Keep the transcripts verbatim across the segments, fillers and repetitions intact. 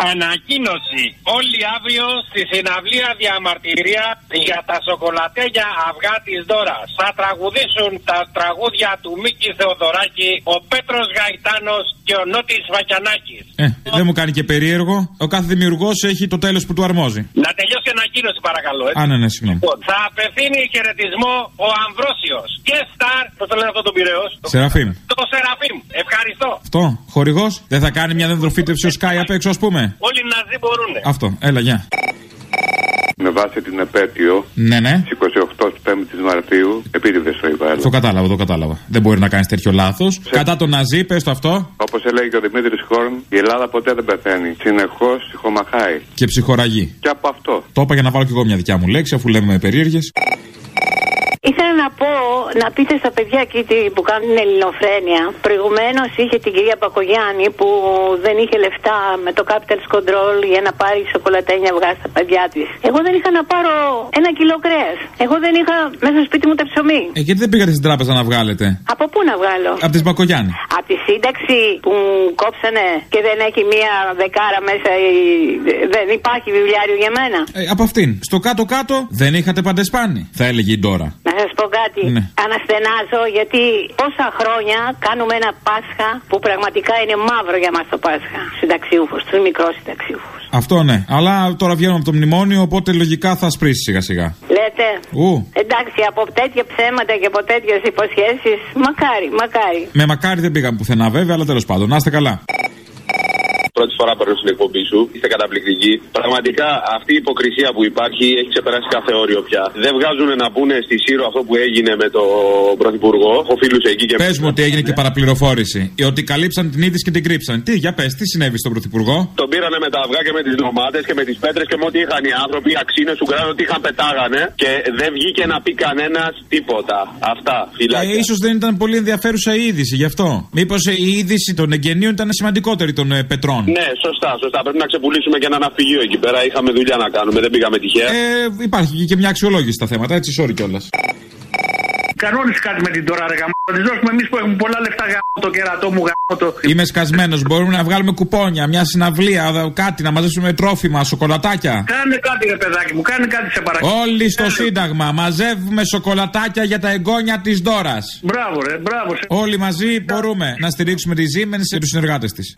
Ανακοίνωση. Όλοι αύριο στη συναυλία διαμαρτυρία για τα σοκολατένια αυγά της Δώρας. Θα τραγουδήσουν τα τραγούδια του Μίκη Θεοδωράκη, ο Πέτρος Γαϊτάνος και ο Νότης Βακιανάκης. Ε, δεν μου κάνει και περίεργο. Ο κάθε δημιουργός έχει το τέλος που του αρμόζει. Να τελειώσει η ανακοίνωση, παρακαλώ. Έτσι. Α, ναι, ναι, συγγνώμη. Λοιπόν, θα απευθύνει χαιρετισμό ο Αμβρόσιος και Σταρ. Πώς το λένε αυτό τον Πειραιώς? Σεραφείμ. Το Σεραφείμ. Ευχαριστώ. Αυτό. Χορηγός. Δεν θα κάνει μια δεντροφύτευση ο Σκάι απ' έξω, ας πούμε. Όλοι οι Ναζί μπορούνε. Αυτό. Έλα, γεια. Με βάση την επέτειο. Ναι, ναι. Στις είκοσι οκτώ πέμπτης Μαρτίου. Επίτηδες το είπα. Το κατάλαβα, το κατάλαβα. Δεν μπορεί να κάνει τέτοιο λάθος. Σε... Κατά τον Ναζί, πες το αυτό. Όπως έλεγε και ο Δημήτρης Χόρν, η Ελλάδα ποτέ δεν πεθαίνει. Συνεχώς ψυχομαχάει. Και ψυχοραγεί. Και από αυτό. Το είπα για να βάλω κι εγώ μια δικιά μου λέξη, αφού λέμε περίεργες. Ήθελα να πω, να πείτε στα παιδιά εκεί που κάνουν την ελληνοφρένεια. Προηγουμένως είχε την κυρία Μπακογιάννη που δεν είχε λεφτά με το Capital Control για να πάρει σοκολατένια αυγά στα παιδιά της. Εγώ δεν είχα να πάρω ένα κιλό κρέας. Εγώ δεν είχα μέσα στο σπίτι μου τα ψωμί. Ε, γιατί δεν πήγατε στην τράπεζα να βγάλετε? Από πού να βγάλω? Από τις Μπακογιάννη. Από τη σύνταξη που μου κόψανε και δεν έχει μία δεκάρα μέσα, η... δεν υπάρχει βιβλιάριο για μένα. Ε, από αυτήν. Στο κάτω-κάτω δεν είχατε παντεσπάνι, θα έλεγε η Ντόρα. Να σας πω κάτι. Ναι. Αναστενάζω γιατί πόσα χρόνια κάνουμε ένα Πάσχα που πραγματικά είναι μαύρο για μας το Πάσχα. Συνταξιούχος, τους μικρός συνταξιούχος. Αυτό ναι. Αλλά τώρα βγαίνουμε από το μνημόνιο, οπότε λογικά θα σπρίσει σιγά σιγά. Λέτε. Ου. Εντάξει, από τέτοια ψέματα και από τέτοιες υποσχέσεις, μακάρι, μακάρι. Με μακάρι δεν πήγαμε πουθενά βέβαια, αλλά τέλος πάντων. Να είστε καλά. Πρώτη φορά παίρνω στην εκπομπή σου, είστε καταπληκτικοί. Πραγματικά αυτή η υποκρισία που υπάρχει έχει ξεπεράσει κάθε όριο πια. Δεν βγάζουν να πούνε στη Σύρο αυτό που έγινε με τον Πρωθυπουργό. Έχω φίλους εκεί και. Πες μου ότι έγινε και παραπληροφόρηση. Ότι καλύψαν την είδηση και την κρύψαν. Τι, για πες, τι συνέβη στον Πρωθυπουργό? Τον πήρανε με τα αυγά και με τις ντομάτες και με τις πέτρες και με ό,τι είχαν οι άνθρωποι, αξίνες, ουγκράνες, ό,τι είχαν πετάγανε. Και δεν βγήκε να πει κανένας τίποτα. Αυτά, φυλάκια. Ε, ίσως δεν ήταν πολύ ενδιαφέρουσα η είδηση γι' αυτό. Μήπως η είδηση των εγγενείων ήταν σημαντικότερη των ε, πετρών. Ναι, σωστά, σωστά. Πρέπει να ξεπουλήσουμε και ένα ναυπηγείο εκεί πέρα. Είχαμε δουλειά να κάνουμε, δεν πήγαμε τυχαία. Ε, υπάρχει και μια αξιολόγηση στα θέματα, έτσι, sorry κιόλας. Κανόνισε κάτι με την τώρα, ρε γαμ. Θα τη δώσουμε εμείς που έχουμε πολλά λεφτά γαμ, το κερατό μου γαμ. Το... Είμαι σκασμένος. Μπορούμε να βγάλουμε κουπόνια, μια συναυλία, κάτι, να μαζέψουμε τρόφιμα, σοκολατάκια. Κάνε κάτι, ρε παιδάκι μου, κάνε κάτι σε παρακαλώ. Όλοι στο Κάνε. Σύνταγμα μαζεύουμε σοκολατάκια για τα εγγόνια της Ντόρας. Μπράβο, ρε, μπράβο. Σε... Όλοι μαζί μπορούμε να στηρίξουμε τη Siemens και τους συνεργάτες της.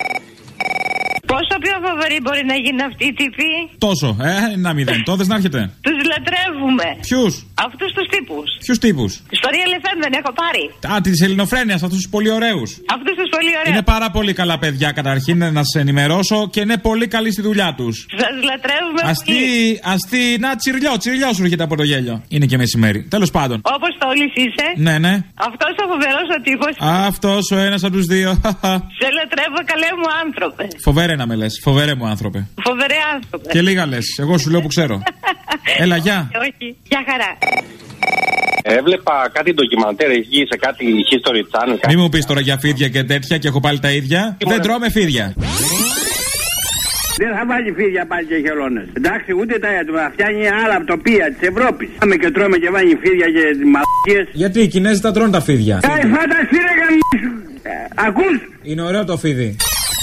Πόσο πιο φοβερή μπορεί να γίνει αυτή η τύπη? Τόσο, ε, ένα μηδέν. Τότε να έρχεται. Τους λατρεύουμε. Ποιους? Αυτούς τους τύπους. Ποιους τύπους? Στο Real εφ εμ δεν έχω πάρει. Α, της ελληνοφρένειας, αυτούς τους πολύ ωραίους. Αυτούς τους πολύ ωραίους. Είναι πάρα πολύ καλά παιδιά, καταρχήν να σας ενημερώσω, και είναι πολύ καλοί στη δουλειά τους. Σας λατρεύουμε. Αστεί, αστεί, να τσιρλιό, τσιρλιό σου έρχεται από το γέλιο. Είναι και μεσημέρι. Τέλος πάντων. Όπως το όλοι είσαι. Ναι, ναι. Αυτός ο φοβερός ο τύπος. Αυτός ο ένας από τους δύο. Σε λατρεύω, καλέ μου άνθρωπε. Φοβερέ να με λες, φοβερέ μου άνθρωπε. Φοβερέ άνθρωπε. Και λίγα λες, εγώ σου λέω που ξέρω. Έλα, γεια. Όχι, γεια χαρά. Έβλεπα κάτι ντοκιμαντέρ εκεί σε κάτι History Channel. Μη μου πεις τώρα για φίδια και τέτοια και έχω πάλι τα ίδια. Δεν τρώμε φίδια. Δεν θα βάλει φίδια πάλι και χελώνες. Εντάξει, ούτε τα έτοιμα. Φτιάχνει άλλα τοπία της Ευρώπης. Πάμε και τρώμε και βάλει φίδια και μαλακίες. Γιατί οι Κινέζοι τα τρώνε τα φίδια. Κάει φάνταση ρε γαμίσου. Ακούς? Είναι ωραίο το φίδι.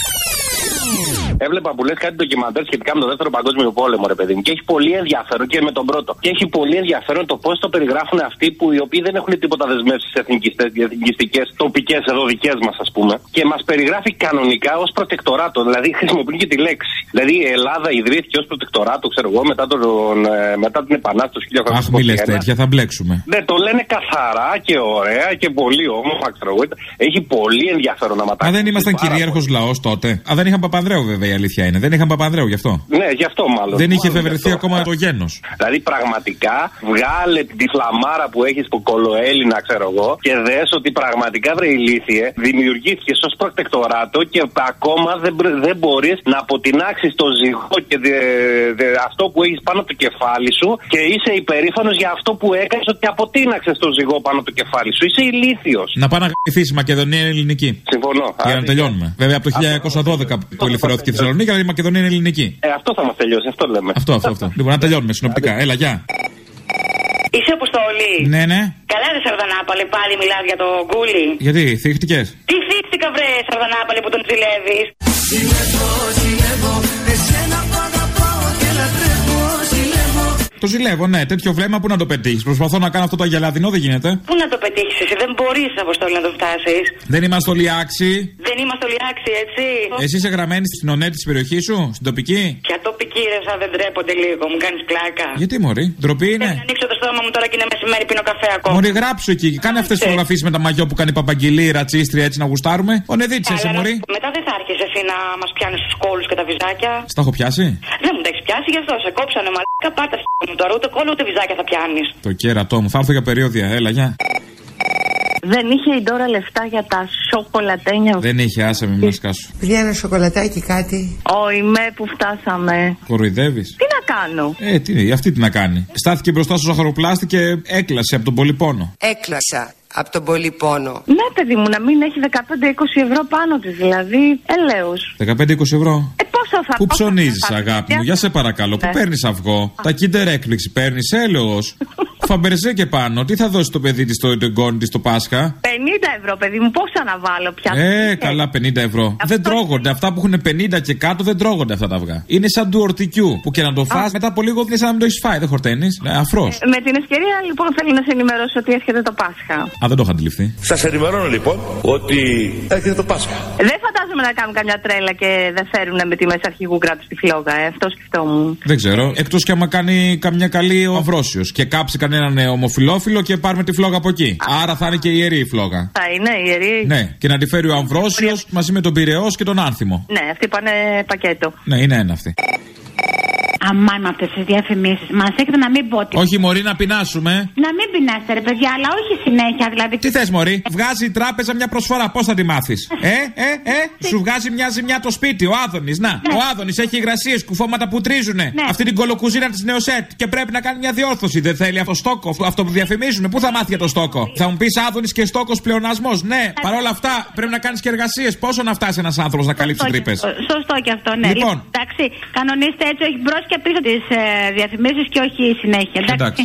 Έβλεπα που λες κάτι ντοκιμαντέρ σχετικά με το δεύτερο παγκόσμιο πόλεμο, ρε παιδί μου. Και έχει πολύ ενδιαφέρον και με τον πρώτο. Και έχει πολύ ενδιαφέρον το πώς το περιγράφουν αυτοί που οι οποίοι δεν έχουν τίποτα δεσμεύσεις εθνικιστικές, τοπικές, εδώ δικές μας, ας πούμε. Και μας περιγράφει κανονικά ως προτεκτοράτο. Δηλαδή χρησιμοποιεί και τη λέξη. Δηλαδή η Ελλάδα ιδρύθηκε ως προτεκτοράτο, ξέρω εγώ, μετά, τον, μετά την Επανάσταση του χίλια οκτακόσια είκοσι ένα. Αχ, μη λες τέτοια, θα μπλέξουμε. Ναι, το λένε καθαρά και ωραία και πολύ όμορφα, ξέρω εγώ. Έχει πολύ ενδιαφέρον να ματάξει. Μα δεν ήμασταν κυρίαρχος λαός τότε. Α, δεν είχαν Παπανδρέου βέβαια. Η αλήθεια είναι. Δεν είχαν Παπανδρέου γι' αυτό. Ναι, γι' αυτό μάλλον. Δεν είχε μάλλον εφευρεθεί ακόμα το γένος. Δηλαδή πραγματικά βγάλε τη φλαμάρα που έχεις που κολοέλληνα, ξέρω εγώ, και δες ότι πραγματικά βρε ηλίθιε, δημιουργήθηκε ως προτεκτοράτο και ακόμα δεν, δεν μπορείς να αποτινάξεις το ζυγό και δε, δε, αυτό που έχεις πάνω από το κεφάλι σου και είσαι υπερήφανος για αυτό που έκανες, ότι αποτίναξες το ζυγό πάνω από το κεφάλι σου. Είσαι ηλίθιος. Να πάει να γραφείς η Μακεδονία είναι ελληνική. Συμφωνώ. Για να τελειώνουμε. Βέβαια από το χίλια εννιακόσια δώδεκα που ελευθερώθηκε η Θεσσαλονίκη, αλλά η Μακεδονία είναι ελληνική. Ε, αυτό θα μας τελειώσει, αυτό λέμε. Αυτό, αυτό, αυτό. Λοιπόν, να τελειώνουμε συνοπτικά. Έλα, γεια. Είσαι Αποστολή. Ναι, ναι. Καλά ρε Σαρδανάπαλε, πάλι μιλάς για το γκούλι. Γιατί, θύχτηκες? Τι θύχτηκα βρε Σαρδανάπαλε που τον ζηλεύεις. Ζηλεύω, ζηλεύω, Το ζηλεύω, ναι. Τέτοιο βλέμμα που να το πετύχει. Προσπαθώ να κάνω αυτό το αγελαδινό, δεν γίνεται. Πού να το πετύχει εσύ, δεν μπορεί, Αποστόλη, να το φτάσει. Δεν είμαστε όλοι άξιοι. Δεν είμαστε όλοι άξιοι, έτσι. Εσύ είσαι γραμμένη στην ΟΝΕ τη περιοχή σου, στην τοπική. Ποια τοπική, ρε, σαν δεν τρέπονται λίγο, μου κάνει πλάκα. Γιατί, μωρή, ντροπή είναι. Δεν ανοίξω το στόμα μου τώρα και είναι μεσημέρι, πίνω καφέ ακόμα. Μωρή, γράψου εκεί. Κάνε αυτέ τι φωτογραφίε με τα μαγιό που κάνει παπαγγελί, ρατσίστρια, έτσι να γουστάρουμε. Ο Νεδίτσε, εσύ, μωρή. Μετά δεν θα άρχισε εσύ να μα πιάνει του κόλου και τα βυζάκια. Στα έχω πιάσει. Δεν μου τα έχει πιάσει, γι' αυτό σε κόψανε μαλάκα, πάτα μου τώρα. Ούτε κόλλο ούτε βυζάκια θα πιάνει. Το κέρατό μου, θα έρθω για περιόδια, έλα, γεια. Δεν είχε η Ντόρα λεφτά για τα σοκολατένια. Δεν είχε, άσε με, μην σκάσου. Πήγα ένα σοκολατάκι κάτι. Όχι, με που φτάσαμε. Κοροϊδεύει. Τι να κάνω. Ε, τι, αυτή τι να κάνει. Στάθηκε μπροστά στο ζαχαροπλάστη και έκλασε από τον πολύ πόνο. Έκλασα από τον πολύ πόνο. Ναι, παιδί μου, να μην έχει δεκαπέντε είκοσι ευρώ πάνω τη, δηλαδή. Ελέος. δεκαπέντε είκοσι ευρώ. Ε, πόσο θα Πού ψωνίζει, αγάπη μου, για σε παρακαλώ. Πού παίρνει αυγό. Τα Kinder έκπληξη παίρνει, έλεος. Φαμπερζέ και πάνω. Τι θα δώσει το παιδί τη στο εγγόνι τη το Πάσχα. πενήντα ευρώ, παιδί μου, πόσα να βάλω πια. Ε, καλά, πενήντα ευρώ. Αυτό δεν τρώγονται. Είναι... Αυτά που έχουν πενήντα και κάτω δεν τρώγονται αυτά τα αυγά. Είναι σαν του ορτικιού. Που και να το φας μετά από λίγο είναι σαν να μην το έχει φάει. Δεν χορταίνει. Ναι, αφρός. Ε, με την ευκαιρία λοιπόν θέλω να σε ενημερώσω ότι έρχεται το Πάσχα. Α, δεν το είχα αντιληφθεί. Σας ενημερώνω λοιπόν ότι έρχεται το Πάσχα. Δεν φαντάζομαι να κάνουν καμιά τρέλα και δεν φέρουν με τη μέσα αρχηγού κράτου τη φλόγα, ε. Αυτό σκεφτόμουν. Δεν ξέρω. Εκτός κι άμα κάνει καμιά καλή ο Αμβρόσιος και κάψει κανέναν ομοφυλόφιλο και πάρουμε τη φλόγα από εκεί. Α. Άρα θα είναι και ιερή η φλόγα. Θα είναι ιερή. Ναι, και να τη φέρει ο Αμβρόσιος μαζί με τον Πειραιώς και τον Άνθιμο. Ναι, αυτοί πάνε πακέτο. Ναι, είναι ένα αυτή. Αμάν με αυτές τις διαφημίσεις. Μας έχετε να μην πω ότι. Όχι, μωρή, να πεινάσουμε. Να μην πεινάσετε, ρε παιδιά, αλλά όχι συνέχεια δηλαδή. Τι θες, μωρή, βγάζει η τράπεζα μια προσφορά, πώς θα τη μάθεις. ε, ε, ε, σου βγάζει μια ζημιά το σπίτι, ο Άδωνης. Να, ναι. Ο Άδωνης έχει υγρασίες, κουφώματα που τρίζουνε. Ναι. Αυτή την κολοκουζίνα της Νεοσέτ και πρέπει να κάνει μια διόρθωση. Δεν θέλει αυτό στόκο, αυτό που διαφημίζουν. Πού θα μάθει για το στόκο. Θα μου πεις Άδωνης και στόκος πλεονασμός. Ναι, παρόλα αυτά πρέπει να κάνεις και εργασίες. Πόσο να φτάσει ένας άνθρωπος να καλύψει τρύπες. Σωστό και αυτό, ναι. Λοιπόν, εντάξει, κανονίστε έτσι, όχι μπρος και πίσω τις ε, διαφημίσεις και όχι συνέχεια. Εντάξει. εντάξει.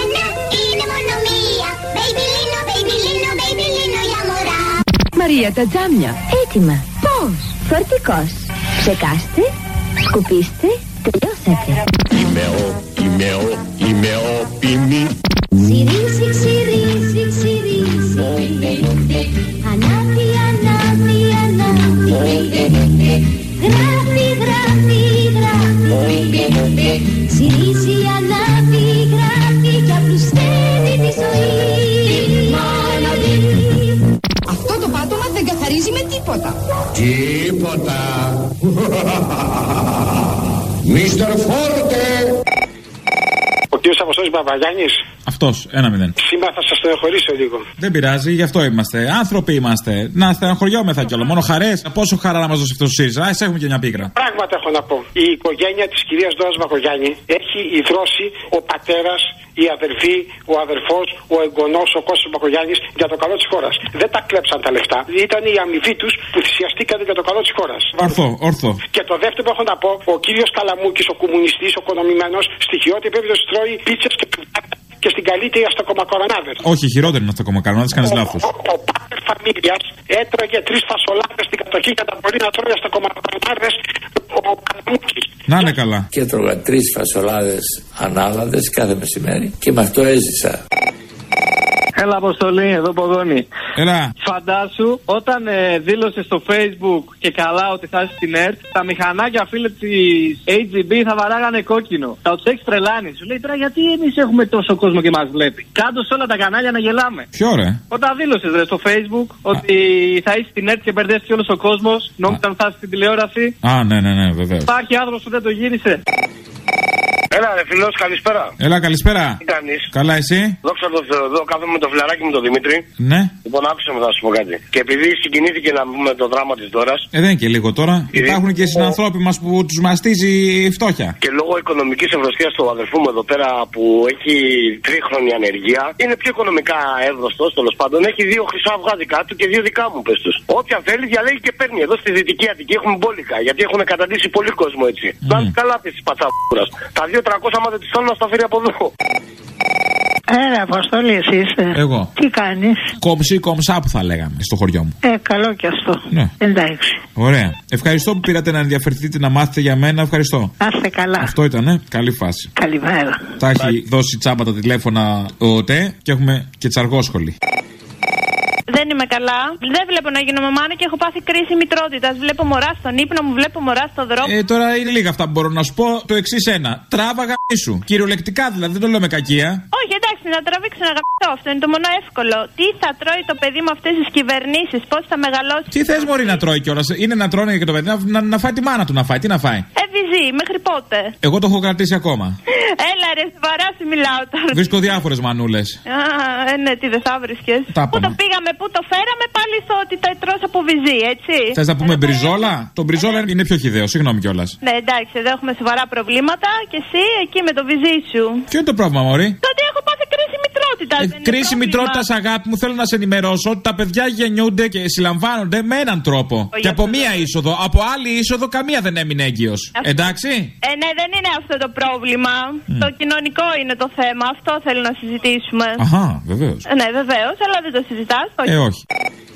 Μαρία, τα τζάμια. Έτοιμα. Πώς? Φορτικός. Ψεκάστε, σκουπίστε, τελειώσατε. Είμαι ο, είμαι ο, είμαι ο ποιμή. Ξυρίζει, ξυρίζει, ξυρίζει. Ανάβει, ανάβει, ανάβει. Γράφει, γράφει, γράφει. Ξυρίζει, ανάβει, γράφει και απλουστεύει τη ζωή. Αυτό το πάτωμα δεν καθαρίζει με τίποτα. Τίποτα. Μίστερ Φόρτε. Ο κύριος Αποστόλης Παπαγιάννης. Αυτός, ένα μηδέν. Σήμερα θα σας στενοχωρήσω λίγο. Δεν πειράζει, γι' αυτό είμαστε. Άνθρωποι είμαστε. Να στενοχωριόμεθα κιόλα. Μόνο χαρές. Πόσο χαρά να μας δώσει αυτό ο ΣΥΡΙΖΑ. Α, έχουμε και μια πίκρα. Πράγματα έχω να πω. Η οικογένεια της κυρίας Ντόρας Μπακογιάννη έχει ιδρώσει ο πατέρας, η αδελφή, ο αδερφός, ο εγγονός, ο Κώστας Μπακογιάννης για το καλό της χώρας. Δεν τα κλέψαν τα λεφτά. Ήταν η αμοιβή τους που θυσιαστήκαν για το καλό της χώρας. Ορθό, ορθό. Και το δεύτερο που έχω να πω, ο κύριος Καλαμούκης, ο κομμουνιστής, ο οικονομημένος, στοιχειώτη πρέπει να τρώει πίτσες και και στην καλύτερη αστακομακαρονάδες. Όχι, χειρότερη είναι αστακομακαρονάδες, κάνεις λάθος. Ο, ο, ο πάτερ φαμίλιας έτρωγε τρεις φασολάδες στην κατοχή για να μπορεί να τρώει αστακομακαρονάδες ο Καλαμούκης. Να είναι καλά. Και έτρωγα τρεις φασολάδες ανάλαδες κάθε μεσημέρι και με αυτό έζησα. Έλα, Αποστολή, εδώ Πογόνη. Έλα. Φαντάσου, όταν ε, δήλωσε στο Facebook και καλά ότι θα είσαι στην ΕΡΤ, τα μηχανάκια φίλε της έιτς τζι μπι θα βαράγανε κόκκινο. Θα τους έχεις τρελάνει. Σου λέει τώρα γιατί εμείς έχουμε τόσο κόσμο και μας βλέπει. Κάντο σε όλα τα κανάλια να γελάμε. Ποιο ρε. Όταν δήλωσες ρε, στο Facebook ότι Α. θα είσαι στην ΕΡΤ και μπερδεύτηκε όλος ο κόσμος, νόμιζαν θα είσαι στην τηλεόραση. Α, ναι, ναι, ναι, βεβαίως. Υπάρχει άνθρωπος που δεν το γύρισε. Έλα, ρε φιλός, καλησπέρα. Έλα, καλησπέρα. Τι κάνεις? Καλά, εσύ? Δόξα τω Θεώ, εδώ κάθομαι με το φιλαράκι μου τον Δημήτρη. Ναι. Λοιπόν, άκουσα με να σου πω κάτι. Και επειδή συγκινήθηκε να πούμε το δράμα της Ντόρας. Ε, δεν είναι και λίγο τώρα. Επειδή... Υπάρχουν και συνανθρώποι μας που τους μαστίζει η φτώχεια. Και λόγω οικονομικής ευρωστίας του αδερφού μου εδώ πέρα που έχει τρίχρονη ανεργία, είναι πιο οικονομικά εύρωστος, τέλος πάντων. Έχει δύο χρυσά αυγά δικά του και δύο δικά μου, πες τους. Όποια θέλει διαλέγει και παίρνει. Εδώ στη Δυτική Αττική έχουμε μπόλικα. Γιατί έχουν καταντήσει πολύ κόσμο έτσι. Mm. Να καλά τη πατσαβούρα. Τα δύο τριακόσια άμα δεν τη θέλουν να στα φέρει από εδώ. Έλα, Αποστόλη, εσύ είσαι. Εγώ. Τι κάνεις? Κομψή, κομψά που θα λέγαμε στο χωριό μου. Ε, καλό κι αυτό. Ναι. Εντάξει. Ωραία. Ευχαριστώ που πήρατε να ενδιαφερθείτε να μάθετε για μένα. Ευχαριστώ. Να είστε καλά. Αυτό ήτανε. Καλή φάση. Καλημέρα. Τα έχει δώσει τσάμπα τα τηλέφωνα ο ΟΤΕ και έχουμε και τσαργόσχολη. Δεν είμαι καλά. Δεν βλέπω να γίνω μαμάνα και έχω πάθει κρίση μητρότητας. Βλέπω μωρά στον ύπνο μου, βλέπω μωρά στον δρόμο. Ε, τώρα είναι λίγα αυτά που μπορώ να σου πω. Το εξής ένα. Τράβαγα σου. Κυριολεκτικά δηλαδή, δεν το λέω με κακία. Όχι, εντάξει, να τραβήξω να γαμπτώ. Αυτό είναι το μόνο εύκολο. Τι θα τρώει το παιδί με αυτές τις κυβερνήσεις, πώς θα μεγαλώσει. Τι θες μωρή να τρώει κιόλας? Είναι να τρώνε και το παιδί να, να, να φάει τη μάνα του να φάει. Τι να φάει? Ε, βυζί, μέχρι πότε? Εγώ το έχω κρατήσει ακόμα. Έλα ρε, σοβαρά σου μιλάω τώρα. Βρίσκω διάφορες μανούλες. Α, ε, ναι, τι δεν θα βρίσκες. Πού το πήγαμε, πού το φέραμε, πάλι στο ότι τα τρως από βυζί, έτσι. Θες να πούμε μπριζόλα? Το μπριζόλα είναι πιο χυδαίο, συγγνώμη κιόλας. Ναι, εντάξει, εδώ έχουμε σοβαρά προβλήματα και εσύ εκεί με το βυζί σου. Ποιο είναι το πρόβλημα, μωρή? Το ότι έχω πάθει κρίση μητρότητας. Ε, κρίση μητρότητας, αγάπη μου, θέλω να σε ενημερώσω ότι τα παιδιά γεννιούνται και συλλαμβάνονται με έναν τρόπο. Ο και από μία είσοδο. Από άλλη είσοδο καμία δεν έμεινε έγκυος. Αυτό... Εντάξει. Ε, ναι, δεν είναι αυτό το πρόβλημα. Mm. Το κοινωνικό είναι το θέμα. Αυτό θέλω να συζητήσουμε. Αχα, βεβαίως. Ε, ναι, βεβαίως, αλλά δεν το συζητάς. Το... Ε, όχι.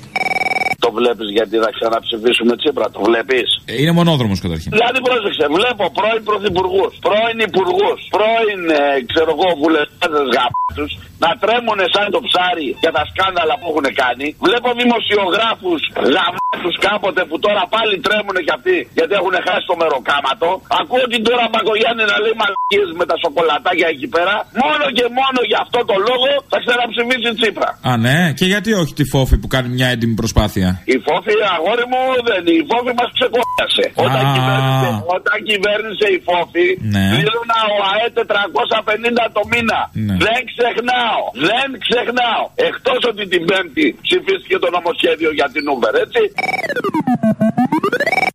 Το βλέπεις γιατί θα ξαναψηφίσουμε Τσίπρα, το βλέπεις? Ε, είναι μονόδρομος καταρχήν. Δηλαδή πρόσεξε, βλέπω πρώην πρωθυπουργούς, πρώην υπουργούς, πρώην ε, ξέρω εγώ βουλευτές γάπτους να τρέμουνε σαν το ψάρι για τα σκάνδαλα που έχουν κάνει. Βλέπω δημοσιογράφους γαμάτους κάποτε που τώρα πάλι τρέμουνε κι αυτοί γιατί έχουν χάσει το μεροκάματο. Ακούω την τώρα Μπακογιάννη να λέει μαλακίες με τα σοκολατάκια εκεί πέρα. Μόνο και μόνο για αυτό το λόγο θα ξαναψηφίσει Τσίπρα. Α, ναι, και γιατί όχι τη Φόφη που κάνει μια έντιμη προσπάθεια? Η Φόφη, αγόρι μου, δεν. Η Φόφη μας ξεκόλασε. Όταν, κυβέρνησε, όταν κυβέρνησε η Φόφη, ναι. πλήρωνα ο ΑΕ τετρακόσια πενήντα το μήνα. Ναι. Δεν ξεχνάω. Δεν ξεχνάω. Εκτός ότι την Πέμπτη ψηφίστηκε το νομοσχέδιο για την Uber, έτσι.